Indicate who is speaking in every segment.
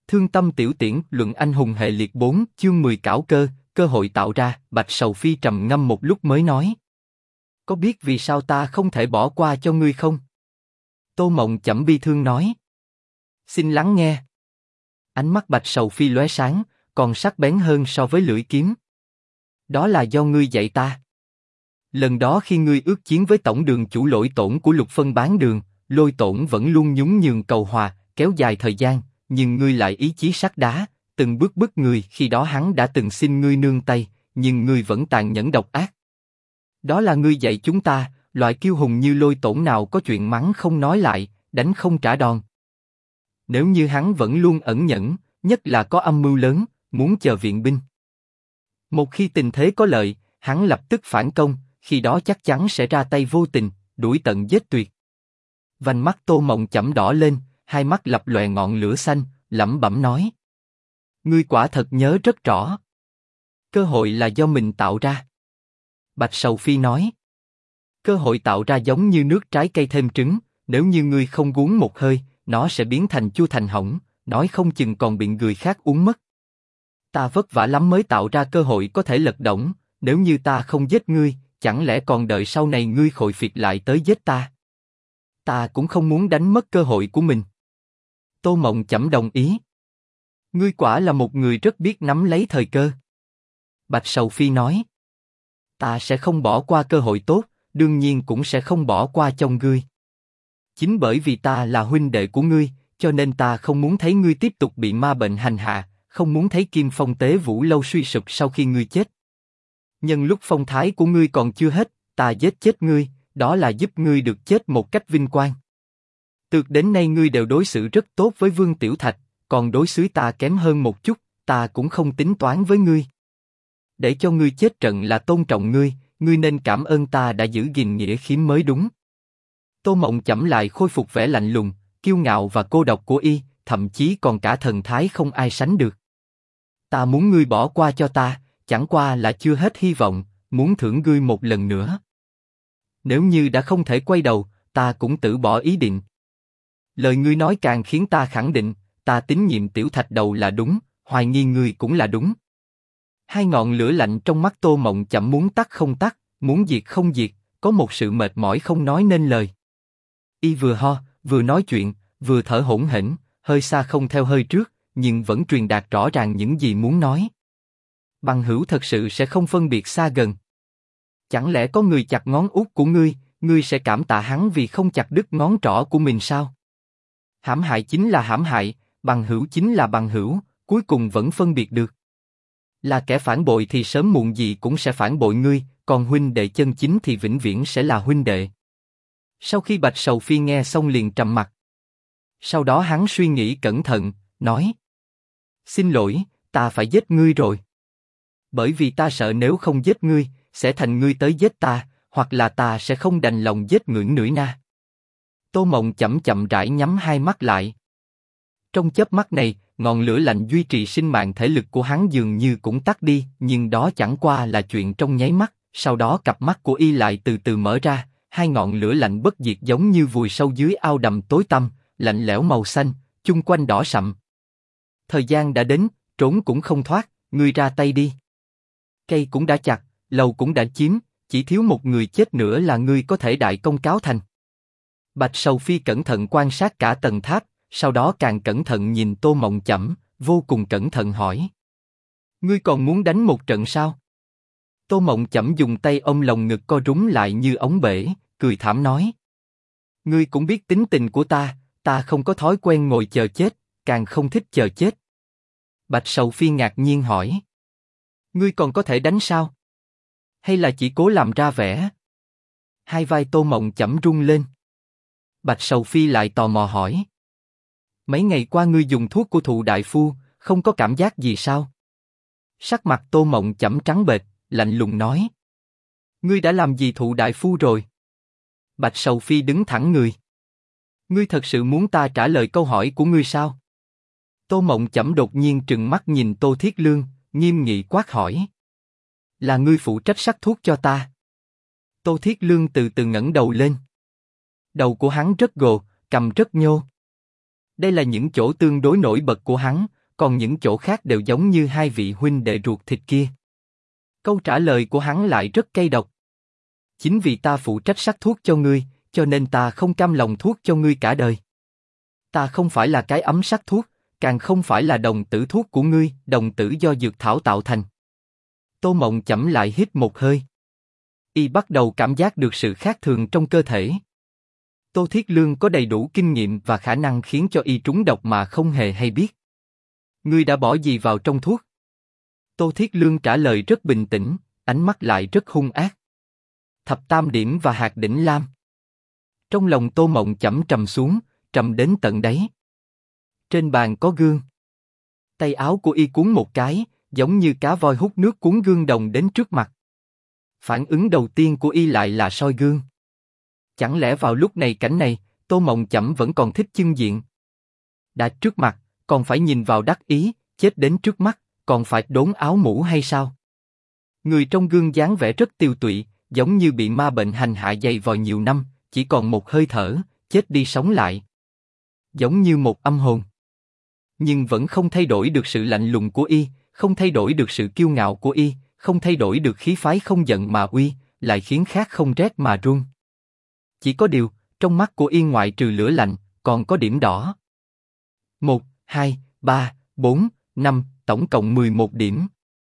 Speaker 1: Thương tâm tiểu tiễn, luận anh hùng hệ liệt 4, chương 10 cảo cơ, cơ hội tạo ra. Bạch Sầu Phi trầm ngâm một lúc mới nói. Có biết vì sao ta không thể bỏ qua cho ngươi không? Tô Mộng Chẩm bi thương nói. Xin lắng nghe. Ánh mắt Bạch Sầu Phi lóe sáng, còn sắc bén hơn so với lưỡi kiếm. Đó là do ngươi dạy ta. Lần đó khi ngươi ước chiến với tổng đường chủ Lôi Tổn của Lục Phân Bán Đường, Lôi Tổn vẫn luôn nhún nhường cầu hòa, kéo dài thời gian, nhưng ngươi lại ý chí sắt đá, từng bước bức người. Khi đó hắn đã từng xin ngươi nương tay, nhưng ngươi vẫn tàn nhẫn độc ác. Đó là ngươi dạy chúng ta, loại kiêu hùng như Lôi Tổn nào có chuyện mắng không nói lại, đánh không trả đòn. Nếu như hắn vẫn luôn ẩn nhẫn, nhất là có âm mưu lớn, muốn chờ viện binh. Một khi tình thế có lợi, hắn lập tức phản công, khi đó chắc chắn sẽ ra tay vô tình, đuổi tận giết tuyệt. Vành mắt Tô Mộng Chẩm đỏ lên, hai mắt lập lòe ngọn lửa xanh, lẩm bẩm nói: ngươi quả thật nhớ rất rõ. Cơ hội là do mình tạo ra. Bạch Sầu Phi nói: cơ hội tạo ra giống như nước trái cây thêm trứng, nếu như ngươi không uống một hơi, nó sẽ biến thành chua thành hỏng, nói không chừng còn bị người khác uống mất. Ta vất vả lắm mới tạo ra cơ hội có thể lật đổng, nếu như ta không giết ngươi, chẳng lẽ còn đợi sau này ngươi khội phiệt lại tới giết ta? Ta cũng không muốn đánh mất cơ hội của mình. Tô Mộng Chẩm đồng ý. Ngươi quả là một người rất biết nắm lấy thời cơ. Bạch Sầu Phi nói. Ta sẽ không bỏ qua cơ hội tốt, đương nhiên cũng sẽ không bỏ qua cho ngươi. Chính bởi vì ta là huynh đệ của ngươi, cho nên ta không muốn thấy ngươi tiếp tục bị ma bệnh hành hạ, không muốn thấy Kim Phong Tế Vũ lâu suy sụp sau khi ngươi chết. Nhân lúc phong thái của ngươi còn chưa hết, ta giết chết ngươi, đó là giúp ngươi được chết một cách vinh quang. Từ đến nay ngươi đều đối xử rất tốt với Vương Tiểu Thạch, còn đối xử ta kém hơn một chút, ta cũng không tính toán với ngươi. Để cho ngươi chết trận là tôn trọng ngươi, ngươi nên cảm ơn ta đã giữ gìn nghĩa khí mới đúng. Tô Mộng Chẩm lại khôi phục vẻ lạnh lùng, kiêu ngạo và cô độc của y, thậm chí còn cả thần thái không ai sánh được. Ta muốn ngươi bỏ qua cho ta, chẳng qua là chưa hết hy vọng, muốn thưởng ngươi một lần nữa. Nếu như đã không thể quay đầu, ta cũng từ bỏ ý định. Lời ngươi nói càng khiến ta khẳng định, ta tín nhiệm Tiểu Thạch Đầu là đúng, hoài nghi ngươi cũng là đúng. Hai ngọn lửa lạnh trong mắt Tô Mộng Chẩm muốn tắt không tắt, muốn diệt không diệt, có một sự mệt mỏi không nói nên lời. Y vừa ho, vừa nói chuyện, vừa thở hổn hển, hơi xa không theo hơi trước, nhưng vẫn truyền đạt rõ ràng những gì muốn nói. Bằng hữu thật sự sẽ không phân biệt xa gần. Chẳng lẽ có người chặt ngón út của ngươi, ngươi sẽ cảm tạ hắn vì không chặt đứt ngón trỏ của mình sao? Hãm hại chính là hãm hại, bằng hữu chính là bằng hữu, cuối cùng vẫn phân biệt được. Là kẻ phản bội thì sớm muộn gì cũng sẽ phản bội ngươi, còn huynh đệ chân chính thì vĩnh viễn sẽ là huynh đệ. Sau khi Bạch Sầu Phi nghe xong liền trầm mặt. Sau đó hắn suy nghĩ cẩn thận, nói: xin lỗi, ta phải giết ngươi rồi. Bởi vì ta sợ nếu không giết ngươi, sẽ thành ngươi tới giết ta, hoặc là ta sẽ không đành lòng giết ngưỡng nưỡi na. Tô Mộng Chẩm chậm rãi nhắm hai mắt lại. Trong chớp mắt này, ngọn lửa lạnh duy trì sinh mạng thể lực của hắn dường như cũng tắt đi, nhưng đó chẳng qua là chuyện trong nháy mắt. Sau đó cặp mắt của y lại từ từ mở ra, hai ngọn lửa lạnh bất diệt giống như vùi sâu dưới ao đầm tối tăm, lạnh lẽo màu xanh, chung quanh đỏ sậm. Thời gian đã đến, trốn cũng không thoát, ngươi ra tay đi. Cây cũng đã chặt, lầu cũng đã chiếm, chỉ thiếu một người chết nữa là ngươi có thể đại công cáo thành. Bạch Sầu Phi cẩn thận quan sát cả tầng tháp, sau đó càng cẩn thận nhìn Tô Mộng Chẩm, vô cùng cẩn thận hỏi: ngươi còn muốn đánh một trận sao? Tô Mộng Chẩm dùng tay ôm lồng ngực co rúm lại như ống bể, cười thảm nói: ngươi cũng biết tính tình của ta, ta không có thói quen ngồi chờ chết, càng không thích chờ chết. Bạch Sầu Phi ngạc nhiên hỏi: ngươi còn có thể đánh sao? Hay là chỉ cố làm ra vẻ? Hai vai Tô Mộng Chẩm rung lên. Bạch Sầu Phi lại tò mò hỏi: mấy ngày qua ngươi dùng thuốc của Thụ đại phu, không có cảm giác gì sao? Sắc mặt Tô Mộng Chẩm trắng bệch, lạnh lùng nói: ngươi đã làm gì Thụ đại phu rồi? Bạch Sầu Phi đứng thẳng người. Ngươi thật sự muốn ta trả lời câu hỏi của ngươi sao? Tô Mộng Chẩm đột nhiên trừng mắt nhìn Tô Thiết Lương, nghiêm nghị quát hỏi: là ngươi phụ trách sắc thuốc cho ta? Tô Thiết Lương từ từ ngẩng đầu lên. Đầu của hắn rất gồ, cằm rất nhô. Đây là những chỗ tương đối nổi bật của hắn, còn những chỗ khác đều giống như hai vị huynh đệ ruột thịt kia. Câu trả lời của hắn lại rất cay độc. Chính vì ta phụ trách sắc thuốc cho ngươi, cho nên ta không cam lòng thuốc cho ngươi cả đời. Ta không phải là cái ấm sắc thuốc, càng không phải là đồng tử thuốc của ngươi, đồng tử do dược thảo tạo thành. Tô Mộng Chẩm lại hít một hơi. Y bắt đầu cảm giác được sự khác thường trong cơ thể. Tô Thiết Lương có đầy đủ kinh nghiệm và khả năng khiến cho y trúng độc mà không hề hay biết. Ngươi đã bỏ gì vào trong thuốc? Tô Thiết Lương trả lời rất bình tĩnh, ánh mắt lại rất hung ác. Thập tam điểm và hạt đỉnh lam. Trong lòng Tô Mộng Chẩm trầm xuống, trầm đến tận đáy. Trên bàn có gương. Tay áo của y cuốn một cái, giống như cá voi hút nước cuốn gương đồng đến trước mặt. Phản ứng đầu tiên của y lại là soi gương. Chẳng lẽ vào lúc này cảnh này, Tô Mộng Chẩm vẫn còn thích chưng diện? Đã trước mặt, còn phải nhìn vào đắc ý, chết đến trước mắt, còn phải đốn áo mũ hay sao? Người trong gương dáng vẻ rất tiều tụy, giống như bị ma bệnh hành hạ dày vò nhiều năm, chỉ còn một hơi thở, chết đi sống lại. Giống như một âm hồn. Nhưng vẫn không thay đổi được sự lạnh lùng của y, không thay đổi được sự kiêu ngạo của y, không thay đổi được khí phái không giận mà uy, lại khiến khác không rét mà run. Chỉ có điều, trong mắt của y ngoại trừ lửa lạnh, còn có điểm đỏ. 1, 2, 3, 4, 5, tổng cộng 11 điểm.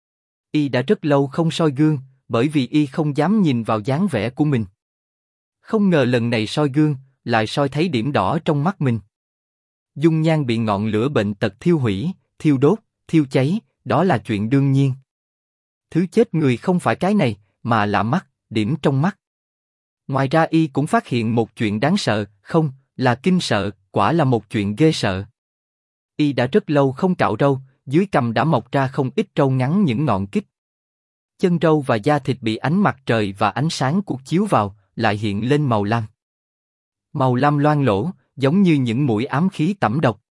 Speaker 1: Y đã rất lâu không soi gương, bởi vì y không dám nhìn vào dáng vẻ của mình. Không ngờ lần này soi gương, lại soi thấy điểm đỏ trong mắt mình. Dung nhan bị ngọn lửa bệnh tật thiêu hủy, thiêu đốt, thiêu cháy, đó là chuyện đương nhiên. Thứ chết người không phải cái này, mà là mắt, điểm trong mắt. Ngoài ra y cũng phát hiện một chuyện đáng sợ, không, là kinh sợ, quả là một chuyện ghê sợ. Y đã rất lâu không cạo râu, dưới cằm đã mọc ra không ít râu ngắn những ngọn kích. Chân râu và da thịt bị ánh mặt trời và ánh sáng cuộc chiếu vào, lại hiện lên màu lam. Màu lam loang lổ, giống như những mũi ám khí tẩm độc.